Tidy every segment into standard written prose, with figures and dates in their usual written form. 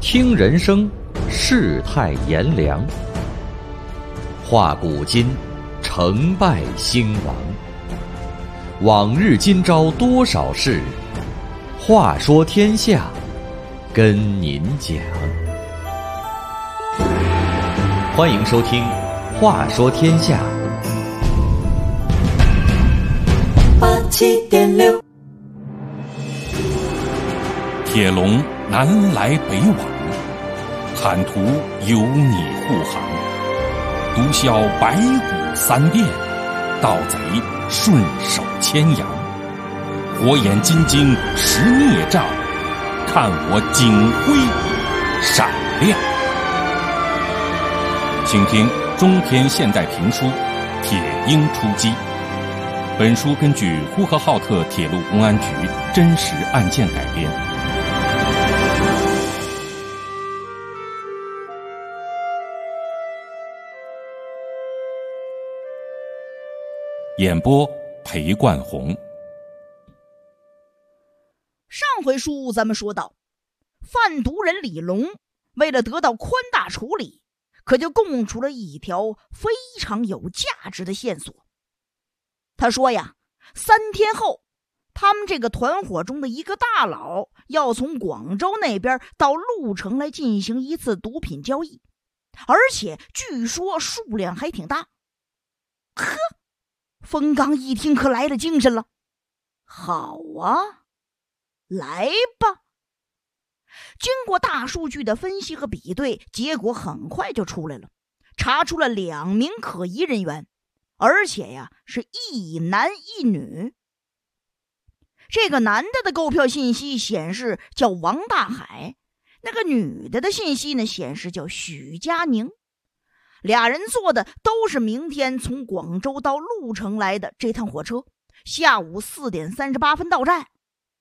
听人生，世态炎凉；话古今，成败兴亡。往日今朝多少事，话说天下，跟您讲。欢迎收听《话说天下》 87.6。 铁笼南来北往，坦途有你护航。毒枭白骨三殿，盗贼顺手牵羊。火眼金睛识孽障，看我警徽闪亮。请听中篇现代评书《铁鹰出击》。本书根据呼和浩特铁路公安局真实案件改编。演播裴冠红。 上回书咱们说到，贩毒人李龙为了得到宽大处理，可就供出了一条非常有价值的线索。他说呀，3天后他们这个团伙中的一个大佬要从广州那边到鹿城来进行一次毒品交易，而且据说数量还挺大。呵，冯刚一听可来了精神了，好啊，来吧。经过大数据的分析和比对，结果很快就出来了，查出了2名可疑人员，而且呀是一男一女。这个男的购票信息显示叫王大海，那个女的信息呢显示叫许佳宁。俩人坐的都是明天从广州到鹿城来的这趟火车，下午4点38分到站。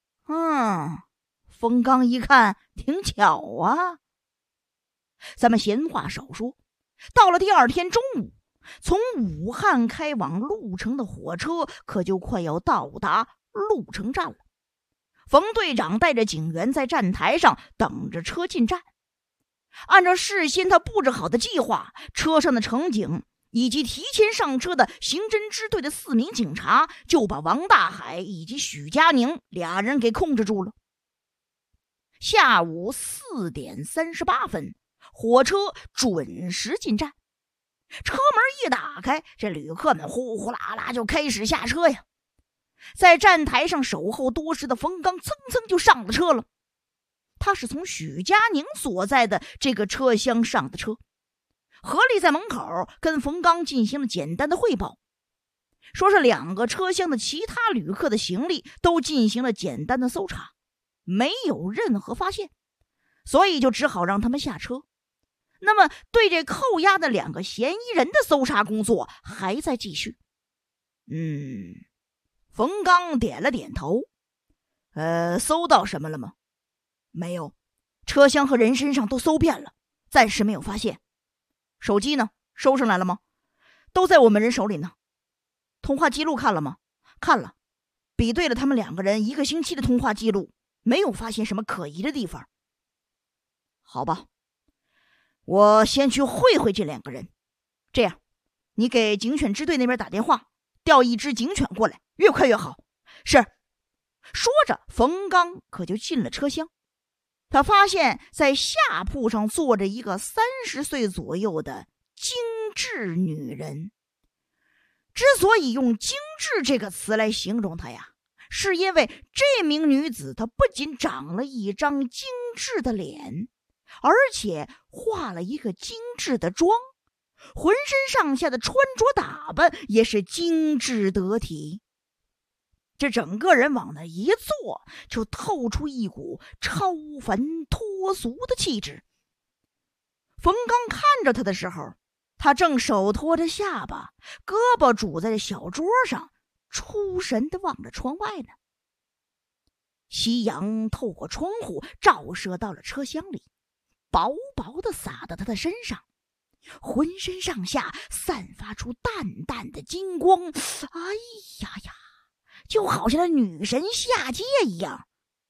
冯刚一看挺巧啊。咱们闲话少说，到了第2天中午，从武汉开往鹿城的火车可就快要到达鹿城站了。冯队长带着警员在站台上等着车进站。按照事先他布置好的计划，车上的乘警以及提前上车的刑侦支队的4名警察就把王大海以及许佳宁俩人给控制住了。下午4点38分，火车准时进站。车门一打开，这旅客们呼呼啦啦就开始下车呀。在站台上守候多时的冯刚蹭蹭就上了车了。他是从许佳宁所在的这个车厢上的车。何丽在门口跟冯刚进行了简单的汇报，说是2个车厢的其他旅客的行李都进行了简单的搜查，没有任何发现，所以就只好让他们下车。那么对这扣押的2个嫌疑人的搜查工作还在继续。冯刚点了点头。搜到什么了吗？没有，车厢和人身上都搜遍了，暂时没有发现。手机呢？收上来了吗？都在我们人手里呢。通话记录看了吗？看了，比对了他们2个人1个星期的通话记录，没有发现什么可疑的地方。好吧，我先去会会这2个人。这样，你给警犬支队那边打电话，调1只警犬过来，越快越好。是。说着，冯刚可就进了车厢。他发现在下铺上坐着一个30岁左右的精致女人。之所以用精致这个词来形容她呀，是因为这名女子她不仅长了一张精致的脸，而且化了一个精致的妆，浑身上下的穿着打扮也是精致得体。这整个人往那一坐，就透出一股超凡脱俗的气质。冯刚看着他的时候，他正手托着下巴，胳膊拄在小桌上，出神地望着窗外呢。夕阳透过窗户照射到了车厢里，薄薄地洒到他的身上，浑身上下散发出淡淡的金光。哎呀呀，就好像那女神下界一样。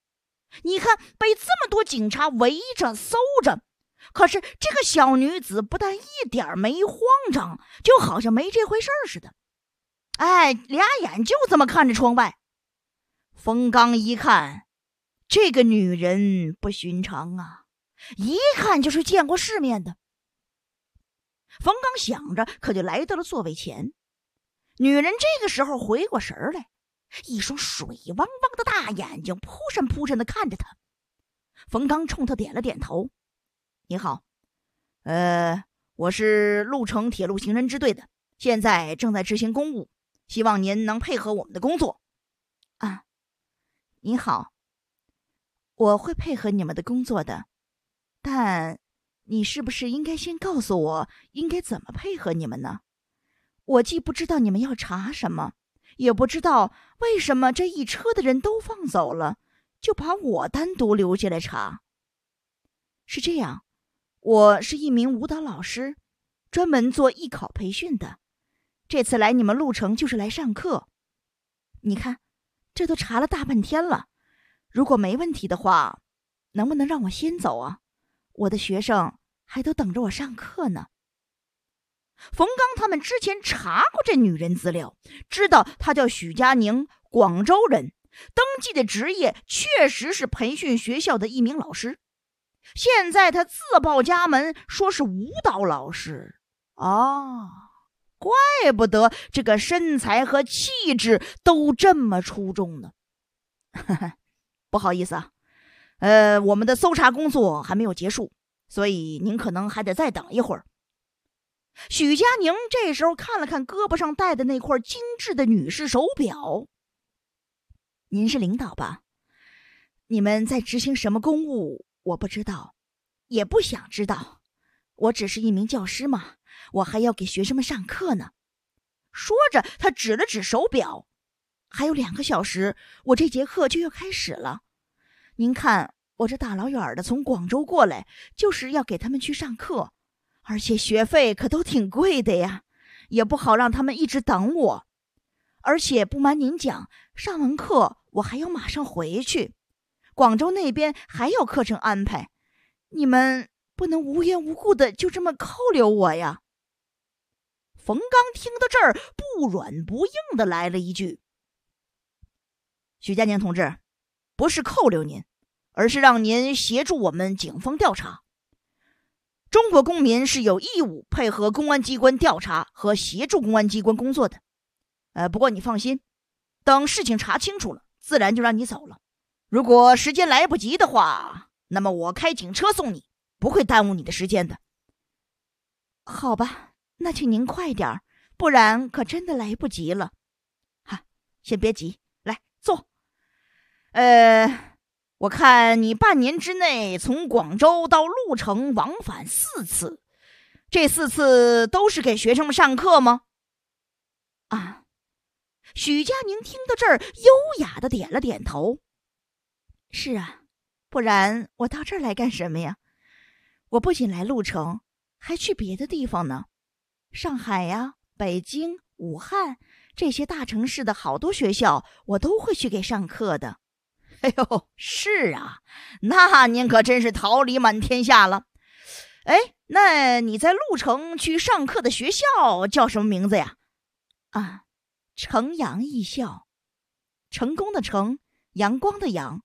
你看，被这么多警察围着搜着，可是这个小女子不但一点没慌张，就好像没这回事似的。俩眼就这么看着窗外。冯刚一看，这个女人不寻常啊，一看就是见过世面的。冯刚想着，可就来到了座位前。女人这个时候回过神来，一双水汪汪的大眼睛扑闪扑闪的看着他。冯刚冲他点了点头：“你好，我是鹿城铁路行人支队的，现在正在执行公务，希望您能配合我们的工作。”啊，你好，我会配合你们的工作的，但你是不是应该先告诉我应该怎么配合你们呢？我既不知道你们要查什么，也不知道为什么这一车的人都放走了，就把我单独留下来查。是这样，我是一名舞蹈老师，专门做艺考培训的，这次来你们鹿城就是来上课。你看，这都查了大半天了，如果没问题的话，能不能让我先走啊？我的学生还都等着我上课呢。冯刚他们之前查过这女人资料，知道她叫许佳宁，广州人，登记的职业确实是培训学校的一名老师。现在她自报家门，说是舞蹈老师。怪不得这个身材和气质都这么出众呢。不好意思啊，我们的搜查工作还没有结束，所以您可能还得再等一会儿。许佳宁这时候看了看胳膊上戴的那块精致的女士手表。您是领导吧？你们在执行什么公务我不知道，也不想知道，我只是一名教师嘛，我还要给学生们上课呢。说着他指了指手表，还有2个小时，我这节课就要开始了。您看我这大老远的从广州过来，就是要给他们去上课，而且学费可都挺贵的呀，也不好让他们一直等我。而且不瞒您讲，上完课我还要马上回去，广州那边还有课程安排，你们不能无缘无故的就这么扣留我呀。冯刚听到这儿，不软不硬的来了一句：“许佳宁同志，不是扣留您，而是让您协助我们警方调查。中国公民是有义务配合公安机关调查和协助公安机关工作的。不过你放心，等事情查清楚了，自然就让你走了。如果时间来不及的话，那么我开警车送你，不会耽误你的时间的。”好吧，那请您快点，不然可真的来不及了。先别急，来坐。我看你半年之内从广州到鹿城往返4次，这4次都是给学生们上课吗？许佳宁听到这儿，优雅的点了点头。是啊，不然我到这儿来干什么呀？我不仅来鹿城，还去别的地方呢。上海呀、北京、武汉这些大城市的好多学校，我都会去给上课的。是啊，那您可真是桃李满天下了。那你在鹿城去上课的学校叫什么名字呀？城阳艺校，成功的成，阳光的阳。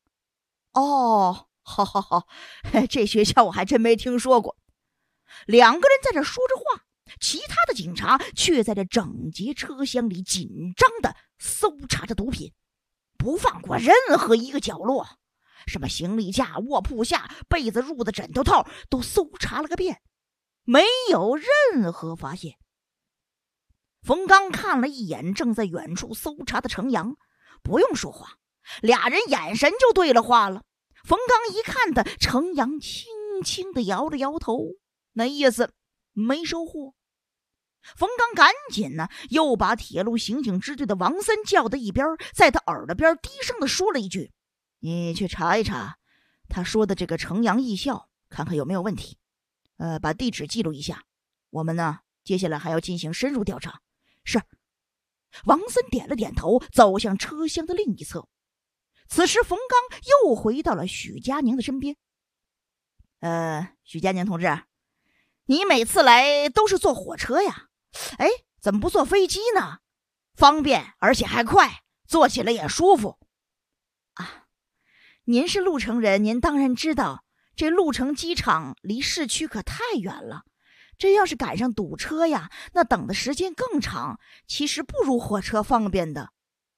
好，这学校我还真没听说过。2个人在这说着话，其他的警察却在这整节车厢里紧张地搜查着毒品，不放过任何一个角落，什么行李架、卧铺下、被子、褥子、枕头套都搜查了个遍，没有任何发现。冯刚看了一眼正在远处搜查的程阳，不用说话，2人眼神就对了话了。冯刚一看他，程阳轻轻地摇了摇头，那意思没收获。冯刚赶紧呢，又把铁路刑警支队的王森叫到一边，在他耳朵边低声地说了一句：“你去查一查他说的这个城阳艺校，看看有没有问题。把地址记录一下。我们呢，接下来还要进行深入调查。”是。王森点了点头，走向车厢的另一侧。 此时冯刚又回到了许佳宁的身边。许佳宁同志，你每次来都是坐火车呀？哎，怎么不坐飞机呢？方便而且还快，坐起来也舒服。啊，您是鹿城人，您当然知道这鹿城机场离市区可太远了，这要是赶上堵车呀，那等的时间更长，其实不如火车方便的。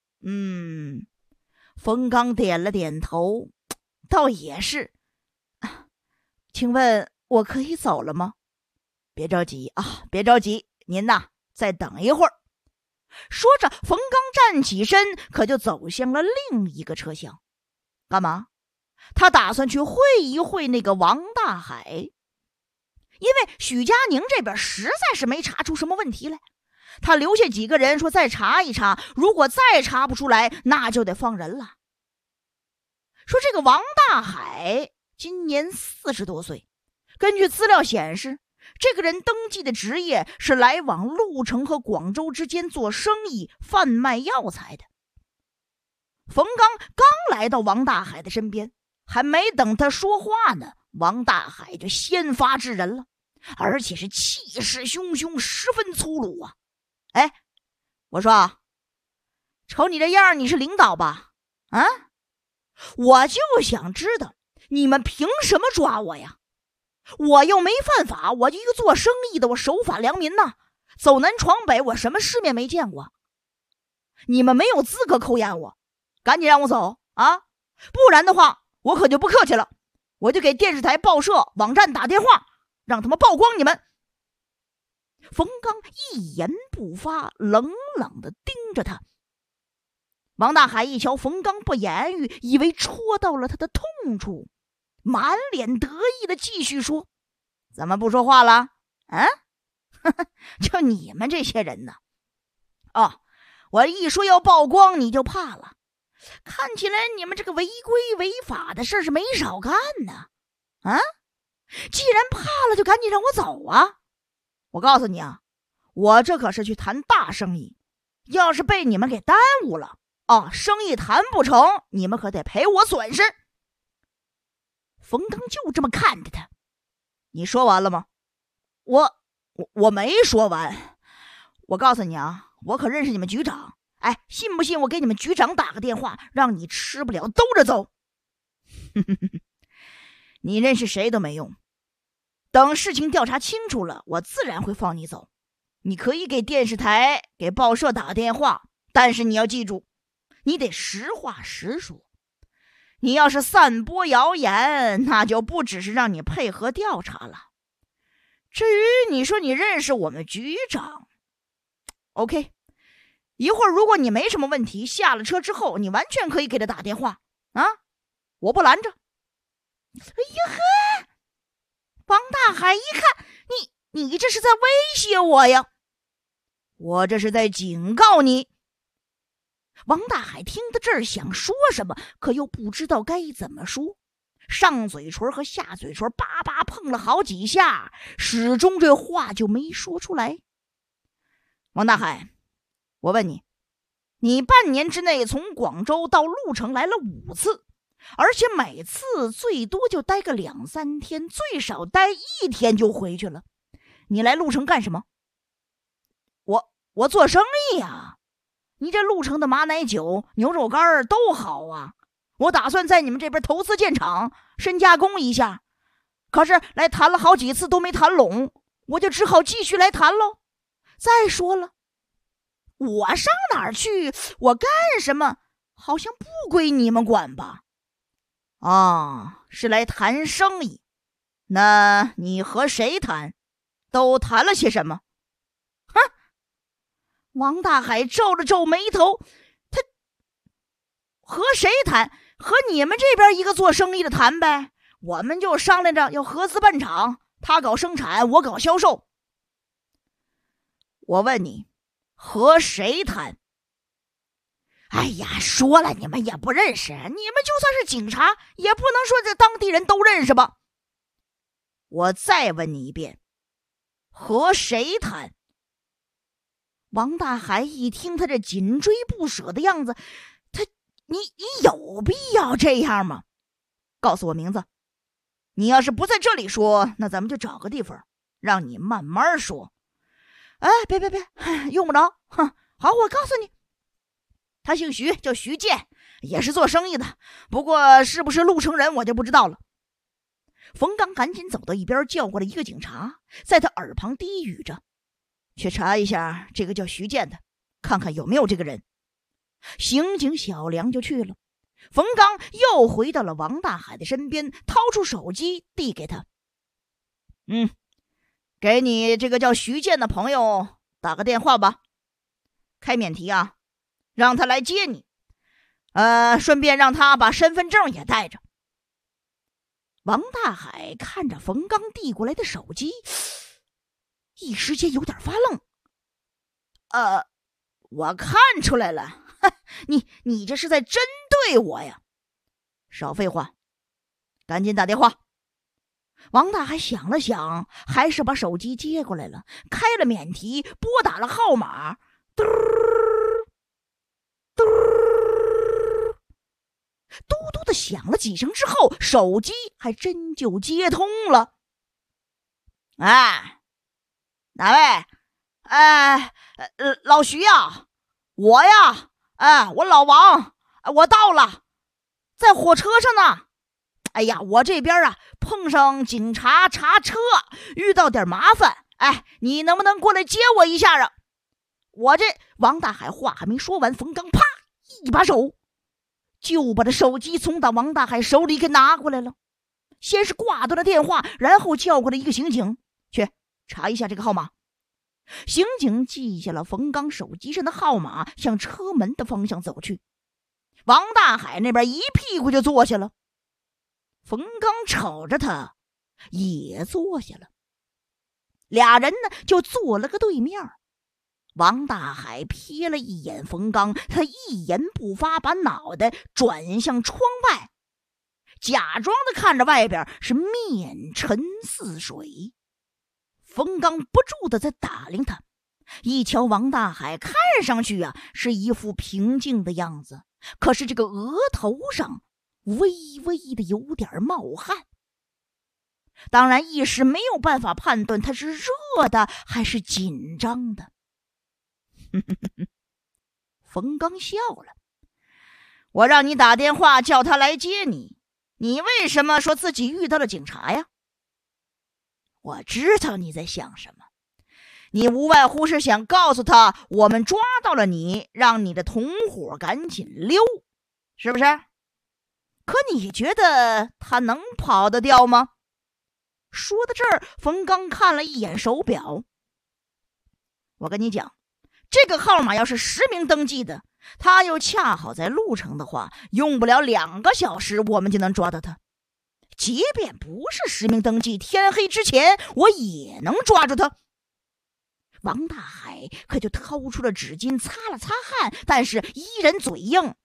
冯刚点了点头，倒也是。请问我可以走了吗？别着急啊，别着急，您呐，再等一会儿。说着，冯刚站起身，可就走向了另一个车厢。干嘛？他打算去会一会那个王大海，因为许佳宁这边实在是没查出什么问题来。他留下几个人说再查一查，如果再查不出来，那就得放人了。说这个王大海今年40多岁，根据资料显示，这个人登记的职业是来往鹿城和广州之间做生意、贩卖药材的。冯刚刚来到王大海的身边，还没等他说话呢，王大海就先发制人了，而且是气势汹汹，十分粗鲁啊！哎，我说，瞅你这样，你是领导吧？啊，我就想知道你们凭什么抓我呀？我又没犯法，我一个做生意的，我守法良民呐，走南闯北，我什么世面没见过？你们没有资格扣押我，赶紧让我走啊！不然的话，我可就不客气了，我就给电视台、报社、网站打电话，让他们曝光你们。冯刚一言不发，冷冷地盯着他。王大海一瞧冯刚不言语，以为戳到了他的痛处，满脸得意的继续说：怎么不说话了？啊？就你们这些人呢？哦，我一说要曝光你就怕了，看起来你们这个违规违法的事是没少干呢。啊？既然怕了，就赶紧让我走啊！我告诉你啊，我这可是去谈大生意，要是被你们给耽误了，生意谈不成，你们可得赔我损失。冯刚就这么看着他。你说完了吗？我没说完。我告诉你啊，我可认识你们局长。哎，信不信我给你们局长打个电话，让你吃不了兜着走？你认识谁都没用。等事情调查清楚了，我自然会放你走。你可以给电视台、给报社打电话，但是你要记住，你得实话实说。你要是散播谣言，那就不只是让你配合调查了。至于你说你认识我们局长 ，OK， 一会儿如果你没什么问题，下了车之后，你完全可以给他打电话啊，我不拦着。哎呀呵！王大海一看，你这是在威胁我呀？我这是在警告你。王大海听到这儿想说什么，可又不知道该怎么说，上嘴唇和下嘴唇叭叭碰了好几下，始终这话就没说出来。王大海，我问你，你半年之内从广州到鹿城来了5次，而且每次最多就待个2、3天，最少待1天就回去了。你来鹿城干什么？我做生意呀。你这鹿城的马奶酒、牛肉干都好啊，我打算在你们这边投资建厂，深加工一下。可是来谈了好几次都没谈拢，我就只好继续来谈喽。再说了，我上哪儿去，我干什么，好像不归你们管吧？是来谈生意。那你和谁谈？都谈了些什么？哼！王大海皱了皱眉头，他和谁谈？和你们这边一个做生意的谈呗。我们就商量着要合资办厂，他搞生产，我搞销售。我问你，和谁谈？哎呀，说了你们也不认识，你们就算是警察，也不能说这当地人都认识吧？我再问你一遍，和谁谈？王大海一听他这紧追不舍的样子，他你有必要这样吗？告诉我名字。你要是不在这里说，那咱们就找个地方让你慢慢说。哎，别，用不着。哼，好，我告诉你，他姓徐，叫徐建，也是做生意的，不过是不是陆城人我就不知道了。冯刚赶紧走到一边，叫过来一个警察，在他耳旁低语着：“去查一下这个叫徐建的，看看有没有这个人。”刑警小梁就去了。冯刚又回到了王大海的身边，掏出手机递给他：“给你这个叫徐建的朋友打个电话吧，开免提啊，让他来接你。顺便让他把身份证也带着。”王大海看着冯刚递过来的手机，一时间有点发愣。我看出来了，你这是在针对我呀！少废话，赶紧打电话。王大海想了想，还是把手机接过来了，开了免提，拨打了号码。嘟嘟的响了几声之后，手机还真就接通了。哎，哪位？老徐呀，我呀，我老王，我到了，在火车上呢。哎呀，我这边碰上警察查车，遇到点麻烦。你能不能过来接我一下啊？我这王大海话还没说完，冯刚啪一把手就把这手机从王大海手里给拿过来了。先是挂断了电话，然后叫过来一个刑警，去查一下这个号码。刑警记下了冯刚手机上的号码，向车门的方向走去。王大海那边一屁股就坐下了。冯刚瞅着他也坐下了，俩人呢就坐了个对面。王大海瞥了一眼冯刚，他一言不发，把脑袋转向窗外，假装的看着外边，是面沉似水。冯刚不住的在打量他，一瞧王大海看上去是一副平静的样子，可是这个额头上微微的有点冒汗。当然一时没有办法判断他是热的还是紧张的。冯刚笑了：“我让你打电话叫他来接你，你为什么说自己遇到了警察呀？”“我知道你在想什么，你无外乎是想告诉他我们抓到了你，让你的同伙赶紧溜，是不是？可你觉得他能跑得掉吗？”说到这儿，冯刚看了一眼手表：“我跟你讲，这个号码要是实名登记的，他又恰好在路程的话，用不了2个小时我们就能抓到他。即便不是实名登记，天黑之前我也能抓住他。”王大海可就掏出了纸巾擦了擦汗，但是依然嘴硬：“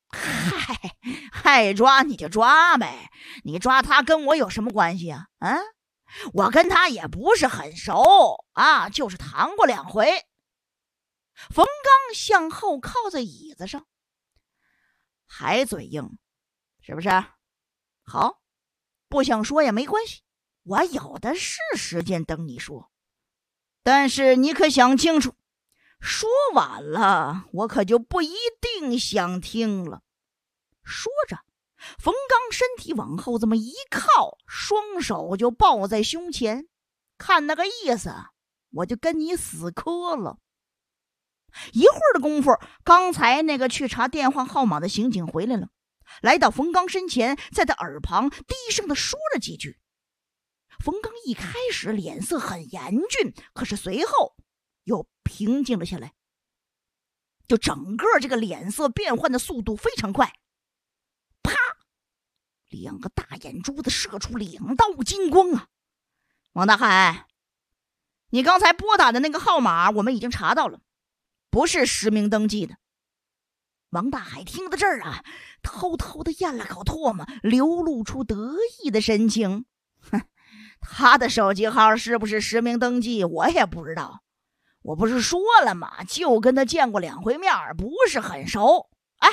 爱抓你就抓呗，你抓他跟我有什么关系啊？我跟他也不是很熟就是谈过2回。”冯刚向后靠在椅子上：“还嘴硬，是不是？好，不想说也没关系，我有的是时间等你说。但是你可想清楚，说晚了，我可就不一定想听了。”说着，冯刚身体往后这么一靠，双手就抱在胸前，看那个意思，我就跟你死磕了。一会儿的功夫，刚才那个去查电话号码的刑警回来了，来到冯刚身前，在他耳旁低声的说了几句。冯刚一开始脸色很严峻，可是随后又平静了下来，就整个这个脸色变换的速度非常快。啪，2个大眼珠子射出2道金光啊！王大海，你刚才拨打的那个号码我们已经查到了，不是实名登记的。王大海听到这儿偷偷的咽了口唾沫，流露出得意的神情。他的手机号是不是实名登记我也不知道，我不是说了吗，就跟他见过2回面，不是很熟。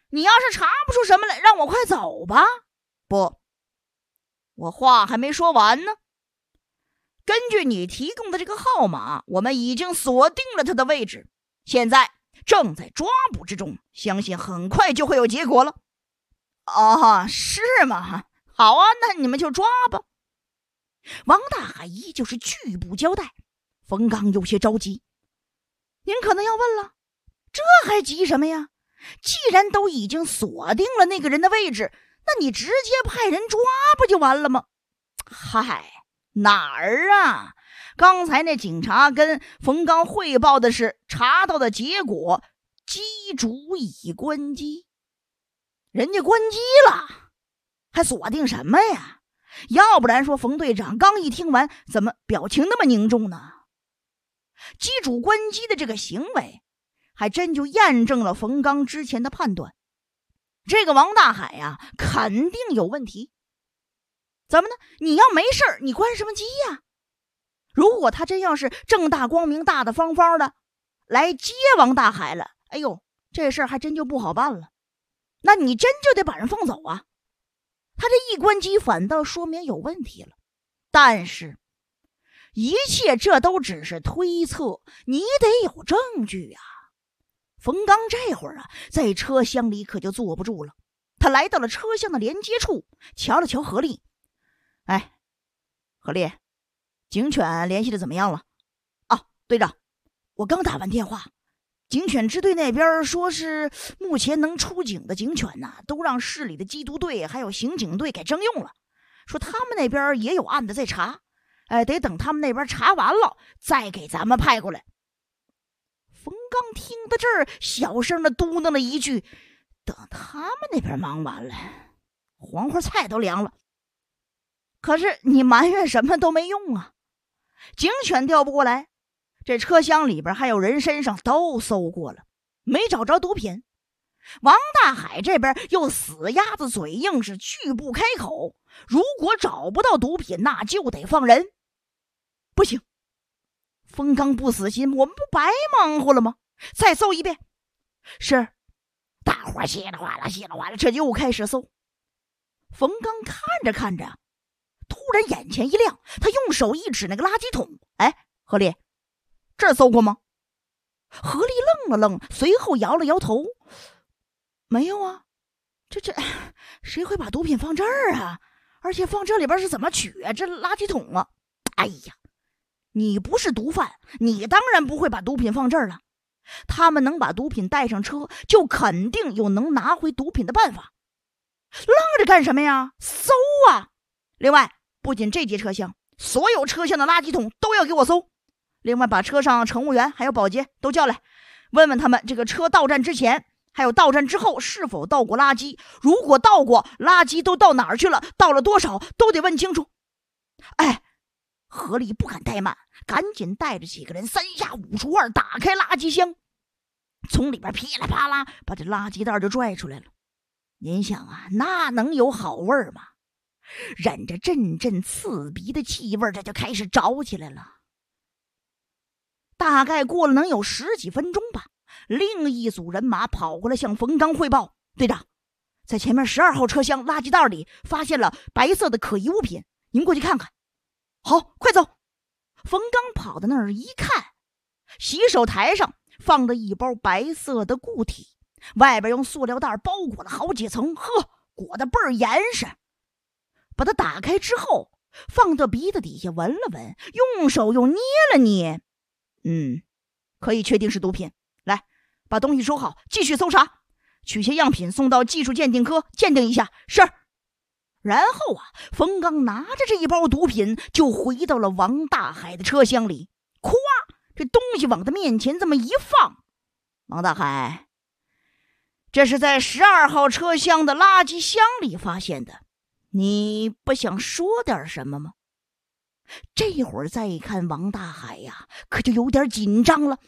你要是查不出什么来，让我快走吧。不，我话还没说完呢。根据你提供的这个号码，我们已经锁定了他的位置，现在正在抓捕之中，相信很快就会有结果了。哦，是吗？好啊，那你们就抓吧。王大海依旧是拒不交代。冯刚有些着急。您可能要问了，这还急什么呀？既然都已经锁定了那个人的位置，那你直接派人抓不就完了吗？嗨，哪儿啊？刚才那警察跟冯刚汇报的是查到的结果，机主已关机。人家关机了，还锁定什么呀？要不然说冯队长刚一听完，怎么表情那么凝重呢？机主关机的这个行为，还真就验证了冯刚之前的判断。这个王大海呀，肯定有问题。怎么呢？你要没事儿，你关什么机呀？如果他真要是正大光明、大大方方的来接王大海了，哎呦，这事儿还真就不好办了。那你真就得把人放走啊！他这一关机，反倒说明有问题了。但是一切这都只是推测，你得有证据啊。冯刚这会儿啊，在车厢里可就坐不住了。他来到了车厢的连接处，瞧了瞧何丽。哎，何丽，警犬联系的怎么样了？啊，队长，我刚打完电话，警犬支队那边说是目前能出警的警犬呐，都让市里的缉毒队还有刑警队给征用了，说他们那边也有案子在查，得等他们那边查完了再给咱们派过来。冯刚听到这儿，小声的嘟囔了一句：“等他们那边忙完了，黄花菜都凉了。”可是你埋怨什么都没用啊，警犬调不过来，这车厢里边还有人身上都搜过了，没找着毒品。王大海这边又死鸭子嘴硬，是拒不开口。如果找不到毒品，那就得放人。不行，冯刚不死心，我们不白忙活了吗？再搜一遍。是，大伙稀里哗啦稀里哗啦，这又开始搜。冯刚看着看着，突然眼前一亮，他用手一指那个垃圾桶。哎，何丽，这儿搜过吗？何丽愣了愣，随后摇了摇头。没有啊，这谁会把毒品放这儿啊？而且放这里边是怎么取啊？这垃圾桶啊！哎呀，你不是毒贩，你当然不会把毒品放这儿了。他们能把毒品带上车，就肯定有能拿回毒品的办法。愣着干什么呀？搜啊！另外，不仅这节车厢，所有车厢的垃圾桶都要给我搜。另外，把车上乘务员还有保洁都叫来，问问他们这个车到站之前还有到站之后是否倒过垃圾，如果倒过，垃圾都到哪儿去了，倒了多少，都得问清楚。哎，何丽不敢怠慢，赶紧带着几个人三下五除二打开垃圾箱，从里边噼里啪啦把这垃圾袋就拽出来了。您想啊，那能有好味儿吗？忍着阵阵刺鼻的气味，这就开始着起来了。大概过了能有10几分钟吧，另一组人马跑过来向冯刚汇报：队长，在前面12号车厢垃圾袋里发现了白色的可疑物品，您过去看看。好，快走！冯刚跑到那儿一看，洗手台上放着一包白色的固体，外边用塑料袋包裹了好几层，裹得倍儿严实。把它打开之后，放到鼻子底下闻了闻，用手又捏了捏，可以确定是毒品。来，把东西收好，继续搜查，取些样品送到技术鉴定科鉴定一下。是。然后啊，冯刚拿着这一包毒品就回到了王大海的车厢里，咵，这东西往他面前这么一放。王大海，这是在12号车厢的垃圾箱里发现的，你不想说点什么吗？这会儿再一看王大海呀，可就有点紧张了。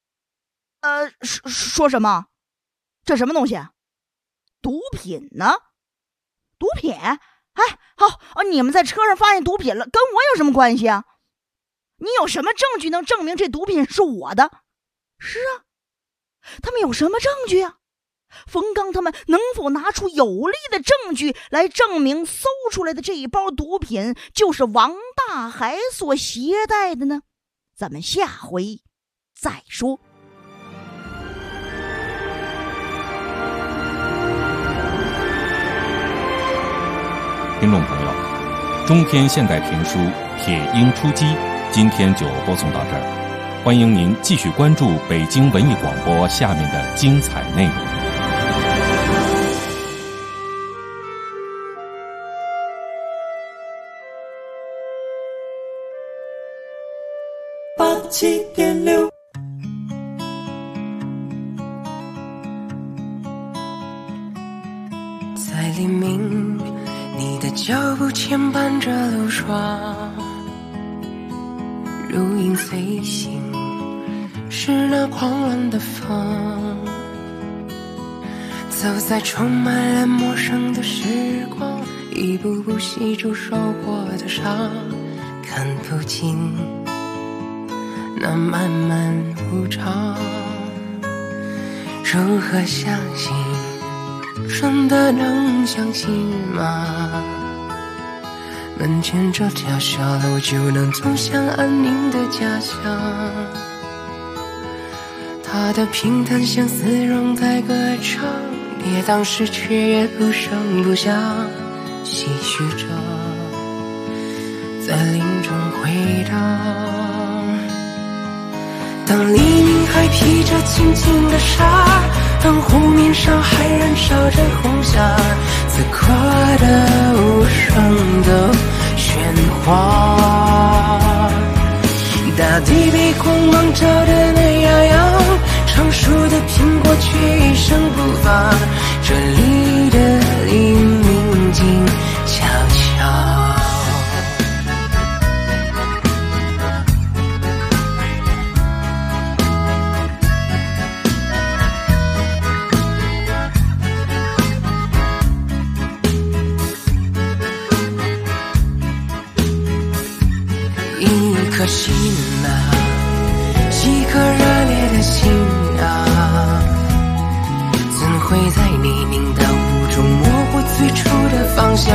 说什么？这什么东西？毒品呢？毒品？哎，好，你们在车上发现毒品了，跟我有什么关系啊？你有什么证据能证明这毒品是我的？是啊，他们有什么证据啊？ 冯刚他们能否拿出有力的证据来证明搜出来的这一包毒品就是王大海所携带的呢？咱们下回再说。 听众朋友，中篇现代评书《铁鹰出击》今天就播送到这儿，欢迎您继续关注北京文艺广播下面的精彩内容。 87.6在黎明，你的脚步牵绊着路霜，如影随形，是那狂乱的风，走在充满了陌生的时光，一步步细数受过的伤，看不尽那漫漫无常。如何相信，真的能相信吗？门前这条小路就能走向安宁的家乡，它的平淡像丝绒在歌唱，也当时却也不声不响，唏嘘着在林中回荡。当黎明还披着轻轻的纱，当湖面上还燃烧着红霞，此刻的无声的喧哗，大地被光芒照得暖洋洋，成熟的苹果却一声不发，这里的黎明静悄悄。一颗心啊，一颗热烈的心啊，怎会在泥泞的雾中模糊最初的方向？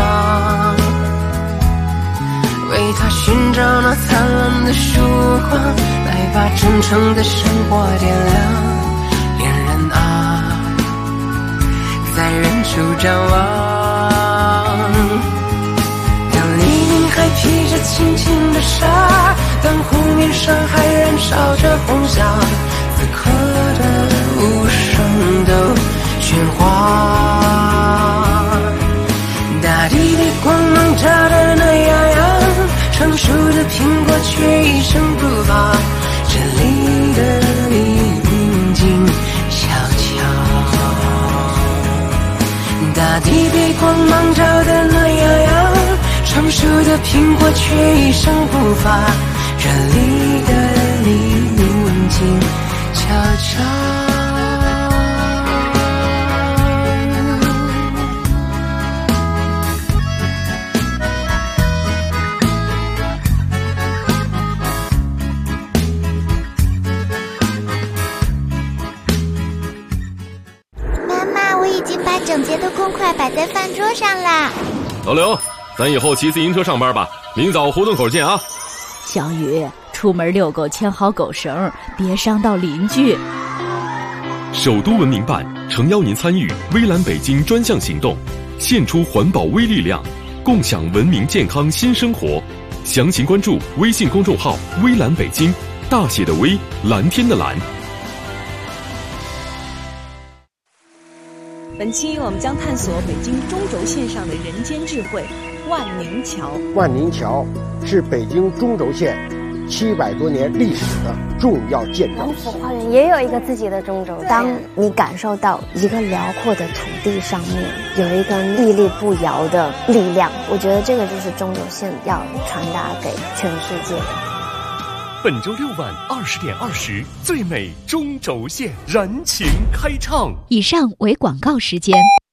为他寻找那灿烂的曙光，来把真诚的生活点亮。恋人啊，在远处张望，当黎明还披着轻轻的纱，当湖面上还燃烧着红霞，此刻的无声的喧哗，大地被光芒照得暖洋洋，成熟的苹果却一声不发，这里的黎明静悄悄，大地被光芒照得暖洋洋，成熟的苹果却一声不发，这里的黎明静悄悄。 妈妈，我已经把整洁的公筷摆在饭桌上啦。 老刘，咱以后骑自行车上班吧，明早胡同口见啊。 小雨，出门遛狗牵好狗绳，别伤到邻居。 首都文明办诚邀您参与微蓝北京专项行动，献出环保微力量，共享文明健康新生活。详情关注微信公众号微蓝北京，大写的微，蓝天的蓝。 本期我们将探索北京中轴线上的人间智慧——万宁桥。 万宁桥是北京中轴线700多年历史的重要建筑。 王府花园也有一个自己的中轴线。当你感受到一个辽阔的土地上面有一个屹立不摇的力量，我觉得这个就是中轴线要传达给全世界的。 本周6晚20点20，最美中轴线燃情开唱。 以上为广告时间。